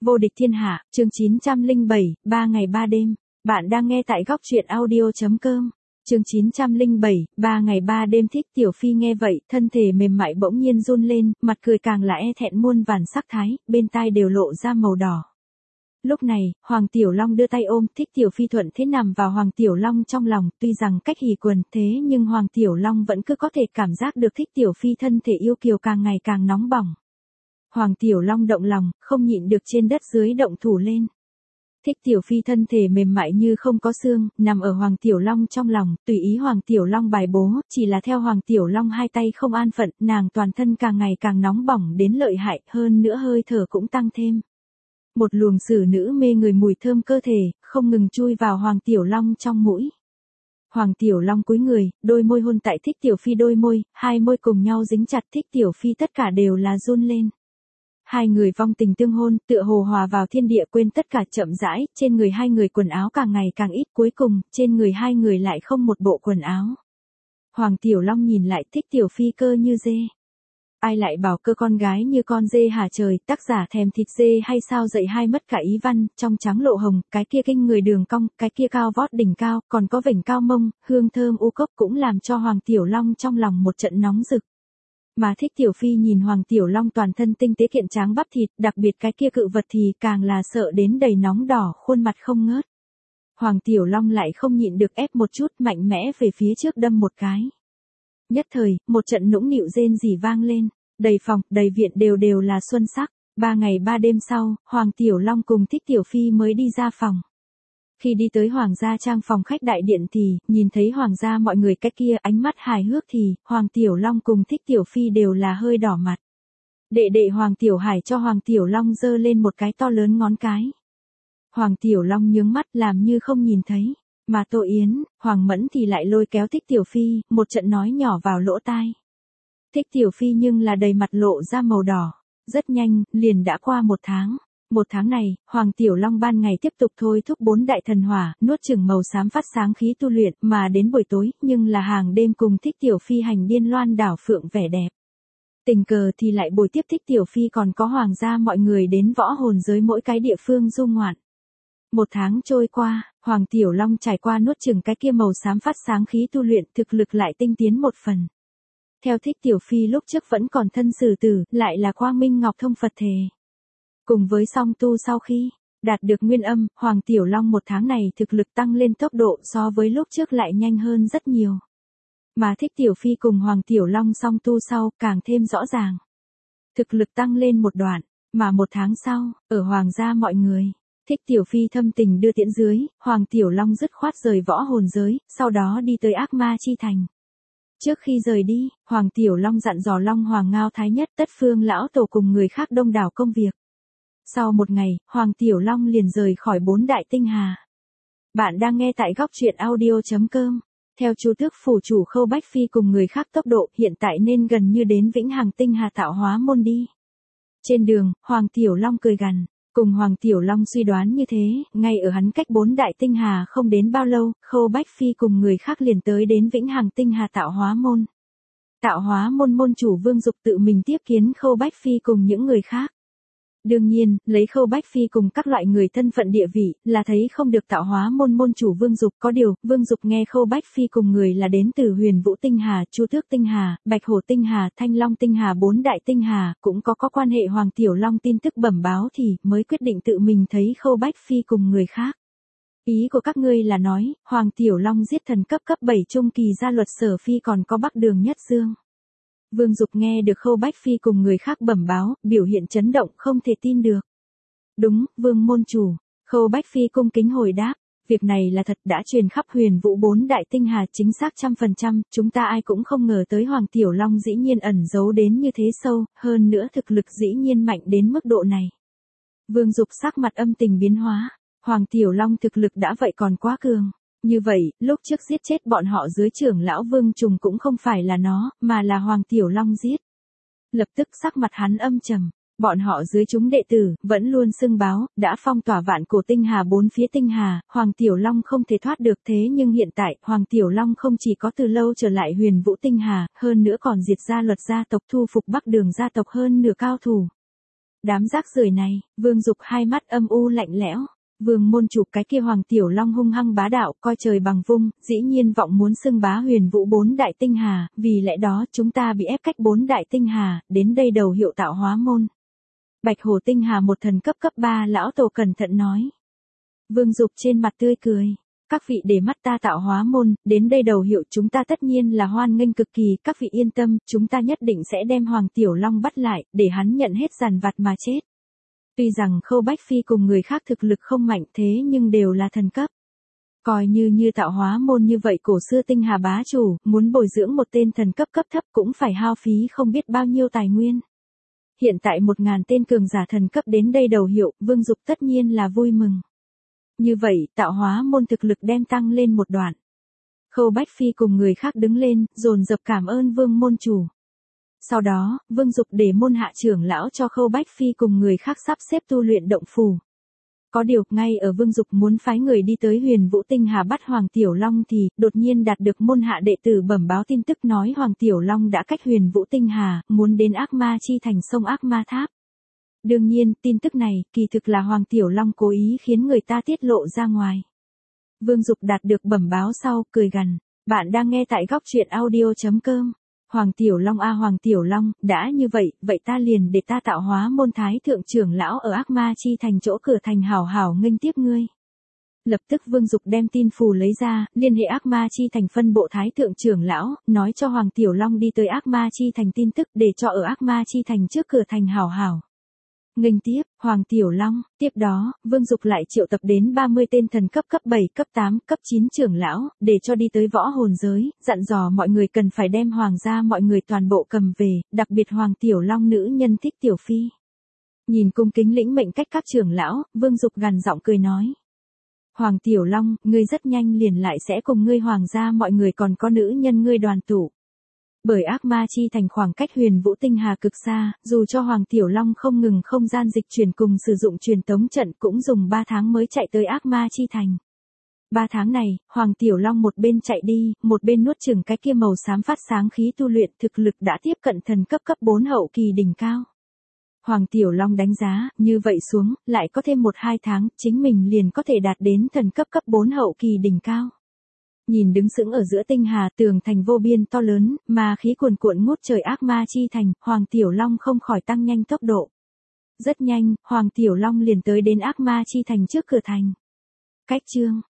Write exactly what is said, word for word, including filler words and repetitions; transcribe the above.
Vô địch thiên hạ, chương chín trăm lẻ bảy, ba ngày ba đêm. Bạn đang nghe tại góc truyện audio.com. Chương chín trăm lẻ bảy, ba ngày ba đêm. Thích Tiểu Phi nghe vậy, thân thể mềm mại bỗng nhiên run lên, mặt cười càng là e thẹn muôn vàn sắc thái, bên tai đều lộ ra màu đỏ. Lúc này, Hoàng Tiểu Long đưa tay ôm, Thích Tiểu Phi thuận thế nằm vào Hoàng Tiểu Long trong lòng, tuy rằng cách hỉ quần thế nhưng Hoàng Tiểu Long vẫn cứ có thể cảm giác được Thích Tiểu Phi thân thể yêu kiều càng ngày càng nóng bỏng. Hoàng Tiểu Long động lòng, không nhịn được trên đất dưới động thủ lên. Thích Tiểu Phi thân thể mềm mại như không có xương, nằm ở Hoàng Tiểu Long trong lòng, tùy ý Hoàng Tiểu Long bài bố, chỉ là theo Hoàng Tiểu Long hai tay không an phận, nàng toàn thân càng ngày càng nóng bỏng đến lợi hại, hơn nữa hơi thở cũng tăng thêm. Một luồng xử nữ mê người mùi thơm cơ thể, không ngừng chui vào Hoàng Tiểu Long trong mũi. Hoàng Tiểu Long cúi người, đôi môi hôn tại Thích Tiểu Phi đôi môi, hai môi cùng nhau dính chặt. Thích Tiểu Phi tất cả đều là run lên. Hai người vong tình tương hôn, tựa hồ hòa vào thiên địa, quên tất cả, chậm rãi, trên người hai người quần áo càng ngày càng ít, cuối cùng, trên người hai người lại không một bộ quần áo. Hoàng Tiểu Long nhìn lại, Thích Tiểu Phi cơ như dê. Ai lại bảo cơ con gái như con dê hả trời, tác giả thèm thịt dê hay sao, dậy hai mất cả ý văn, trong trắng lộ hồng, cái kia kinh người đường cong, cái kia cao vót đỉnh cao, còn có vểnh cao mông, hương thơm u cốc cũng làm cho Hoàng Tiểu Long trong lòng một trận nóng rực. Mà Thích Tiểu Phi nhìn Hoàng Tiểu Long toàn thân tinh tế kiện tráng bắp thịt, đặc biệt cái kia cự vật thì càng là sợ đến đầy nóng đỏ, khuôn mặt không ngớt. Hoàng Tiểu Long lại không nhịn được ép một chút, mạnh mẽ về phía trước đâm một cái. Nhất thời, một trận nũng nịu rên rỉ vang lên, đầy phòng, đầy viện đều đều là xuân sắc. Ba ngày ba đêm sau, Hoàng Tiểu Long cùng Thích Tiểu Phi mới đi ra phòng. Khi đi tới Hoàng gia trang phòng khách đại điện thì, nhìn thấy Hoàng gia mọi người cách kia ánh mắt hài hước thì, Hoàng Tiểu Long cùng Thích Tiểu Phi đều là hơi đỏ mặt. Đệ đệ Hoàng Tiểu Hải cho Hoàng Tiểu Long giơ lên một cái to lớn ngón cái. Hoàng Tiểu Long nhướng mắt làm như không nhìn thấy, mà Tô Yến, Hoàng Mẫn thì lại lôi kéo Thích Tiểu Phi, một trận nói nhỏ vào lỗ tai. Thích Tiểu Phi nhưng là đầy mặt lộ ra màu đỏ. Rất nhanh, liền đã qua một tháng. Một tháng này, Hoàng Tiểu Long ban ngày tiếp tục thôi thúc bốn đại thần hỏa, nuốt chửng màu xám phát sáng khí tu luyện, mà đến buổi tối, nhưng là hàng đêm cùng Thích Tiểu Phi hành điên loan đảo phượng vẻ đẹp. Tình cờ thì lại buổi tiếp Thích Tiểu Phi còn có Hoàng gia mọi người đến võ hồn giới mỗi cái địa phương du ngoạn. Một tháng trôi qua, Hoàng Tiểu Long trải qua nuốt chửng cái kia màu xám phát sáng khí tu luyện, thực lực lại tinh tiến một phần. Theo Thích Tiểu Phi lúc trước vẫn còn thân xử tử, lại là Quang Minh Ngọc Thông Phật thể. Cùng với song tu sau khi đạt được nguyên âm, Hoàng Tiểu Long một tháng này thực lực tăng lên tốc độ so với lúc trước lại nhanh hơn rất nhiều. Mà Thích Tiểu Phi cùng Hoàng Tiểu Long song tu sau càng thêm rõ ràng. Thực lực tăng lên một đoạn, mà một tháng sau, ở Hoàng gia mọi người, Thích Tiểu Phi thâm tình đưa tiễn dưới, Hoàng Tiểu Long dứt khoát rời võ hồn giới, sau đó đi tới Ác Ma Chi Thành. Trước khi rời đi, Hoàng Tiểu Long dặn dò Long Hoàng Ngao Thái Nhất, Tất Phương lão tổ cùng người khác đông đảo công việc. Sau một ngày, Hoàng Tiểu Long liền rời khỏi bốn đại tinh hà. Bạn đang nghe tại góc truyện audio.com. Theo Chu Tước phủ chủ Khâu Bách Phi cùng người khác tốc độ hiện tại nên gần như đến Vĩnh Hằng tinh hà tạo hóa môn đi. Trên đường, Hoàng Tiểu Long cười gằn. Cùng Hoàng Tiểu Long suy đoán như thế, ngay ở hắn cách bốn đại tinh hà không đến bao lâu, Khâu Bách Phi cùng người khác liền tới đến Vĩnh Hằng tinh hà tạo hóa môn. Tạo hóa môn môn chủ Vương Dục tự mình tiếp kiến Khâu Bách Phi cùng những người khác. Đương nhiên, lấy Khâu Bách Phi cùng các loại người thân phận địa vị, là thấy không được tạo hóa môn môn chủ Vương Dục. Có điều, Vương Dục nghe Khâu Bách Phi cùng người là đến từ Huyền Vũ tinh hà, Chu Tước tinh hà, Bạch Hổ tinh hà, Thanh Long tinh hà bốn đại tinh hà, cũng có có quan hệ Hoàng Tiểu Long tin tức bẩm báo thì mới quyết định tự mình thấy Khâu Bách Phi cùng người khác. Ý của các ngươi là nói, Hoàng Tiểu Long giết thần cấp cấp bảy trung kỳ gia luật Sở Phi còn có Bắc Đường Nhất Dương. Vương Dục nghe được Khâu Bách Phi cùng người khác bẩm báo, biểu hiện chấn động không thể tin được. Đúng, Vương môn chủ. Khâu Bách Phi cung kính hồi đáp, việc này là thật, đã truyền khắp Huyền Vũ bốn đại tinh hà chính xác trăm phần trăm, chúng ta ai cũng không ngờ tới Hoàng Tiểu Long dĩ nhiên ẩn giấu đến như thế sâu, hơn nữa thực lực dĩ nhiên mạnh đến mức độ này. Vương Dục sắc mặt âm tình biến hóa, Hoàng Tiểu Long thực lực đã vậy còn quá cường. Như vậy, lúc trước giết chết bọn họ dưới trưởng lão Vương Trùng cũng không phải là nó, mà là Hoàng Tiểu Long giết. Lập tức sắc mặt hắn âm trầm, bọn họ dưới chúng đệ tử, vẫn luôn xưng báo, đã phong tỏa vạn cổ tinh hà bốn phía tinh hà, Hoàng Tiểu Long không thể thoát được. Thế nhưng hiện tại, Hoàng Tiểu Long không chỉ có từ lâu trở lại Huyền Vũ tinh hà, hơn nữa còn diệt gia luật gia tộc, thu phục Bắc Đường gia tộc hơn nửa cao thủ. Đám rác rưởi này, Vương Dục hai mắt âm u lạnh lẽo. Vương môn chủ cái kia Hoàng Tiểu Long hung hăng bá đạo, coi trời bằng vung, dĩ nhiên vọng muốn xưng bá huyền vũ bốn đại tinh hà, vì lẽ đó chúng ta bị ép cách bốn đại tinh hà, đến đây đầu hiệu tạo hóa môn. Bạch Hồ tinh hà một thần cấp cấp ba lão tổ cẩn thận nói. Vương Dục trên mặt tươi cười. Các vị để mắt ta tạo hóa môn, đến đây đầu hiệu chúng ta tất nhiên là hoan nghênh cực kỳ, các vị yên tâm, chúng ta nhất định sẽ đem Hoàng Tiểu Long bắt lại, để hắn nhận hết giàn vặt mà chết. Tuy rằng Khâu Bách Phi cùng người khác thực lực không mạnh thế nhưng đều là thần cấp. Coi như như tạo hóa môn như vậy cổ xưa tinh hà bá chủ, muốn bồi dưỡng một tên thần cấp cấp thấp cũng phải hao phí không biết bao nhiêu tài nguyên. Hiện tại một ngàn tên cường giả thần cấp đến đây đầu hiệu, Vương Dục tất nhiên là vui mừng. Như vậy, tạo hóa môn thực lực đem tăng lên một đoạn. Khâu Bách Phi cùng người khác đứng lên, dồn dập cảm ơn Vương môn chủ. Sau đó, Vương Dục để môn hạ trưởng lão cho Khâu Bách Phi cùng người khác sắp xếp tu luyện động phủ. Có điều, ngay ở Vương Dục muốn phái người đi tới huyền vũ tinh hà bắt Hoàng Tiểu Long thì, đột nhiên đạt được môn hạ đệ tử bẩm báo tin tức nói Hoàng Tiểu Long đã cách huyền vũ tinh hà, muốn đến ác ma chi thành sông ác ma tháp. Đương nhiên, tin tức này, kỳ thực là Hoàng Tiểu Long cố ý khiến người ta tiết lộ ra ngoài. Vương Dục đạt được bẩm báo sau, cười gằn, bạn đang nghe tại góc truyện audio chấm com. Hoàng Tiểu Long a Hoàng Tiểu Long, đã như vậy, vậy ta liền để ta tạo hóa môn thái thượng trưởng lão ở ác ma chi thành chỗ cửa thành hảo hảo nghênh tiếp ngươi. Lập tức Vương Dục đem tin phù lấy ra, liên hệ ác ma chi thành phân bộ thái thượng trưởng lão, nói cho Hoàng Tiểu Long đi tới ác ma chi thành tin tức để cho ở ác ma chi thành trước cửa thành hảo hảo nghênh tiếp, Hoàng Tiểu Long. Tiếp đó, Vương Dục lại triệu tập đến ba mươi tên thần cấp cấp bảy, cấp tám, cấp chín trưởng lão, để cho đi tới võ hồn giới, dặn dò mọi người cần phải đem hoàng gia mọi người toàn bộ cầm về, đặc biệt Hoàng Tiểu Long nữ nhân thích Tiểu Phi. Nhìn cung kính lĩnh mệnh cách các trưởng lão, Vương Dục gằn giọng cười nói. Hoàng Tiểu Long, ngươi rất nhanh liền lại sẽ cùng ngươi hoàng gia mọi người còn có nữ nhân ngươi đoàn tụ. Bởi ác ma chi thành khoảng cách huyền vũ tinh hà cực xa, dù cho Hoàng Tiểu Long không ngừng không gian dịch chuyển cùng sử dụng truyền tống trận cũng dùng ba tháng mới chạy tới ác ma chi thành. ba tháng này, Hoàng Tiểu Long một bên chạy đi, một bên nuốt chửng cái kia màu xám phát sáng khí tu luyện thực lực đã tiếp cận thần cấp cấp bốn hậu kỳ đỉnh cao. Hoàng Tiểu Long đánh giá, như vậy xuống, lại có thêm một hai tháng, chính mình liền có thể đạt đến thần cấp cấp bốn hậu kỳ đỉnh cao. Nhìn đứng sững ở giữa tinh hà tường thành vô biên to lớn, mà khí cuồn cuộn ngút trời ác ma chi thành, Hoàng Tiểu Long không khỏi tăng nhanh tốc độ. Rất nhanh, Hoàng Tiểu Long liền tới đến ác ma chi thành trước cửa thành. Cách chương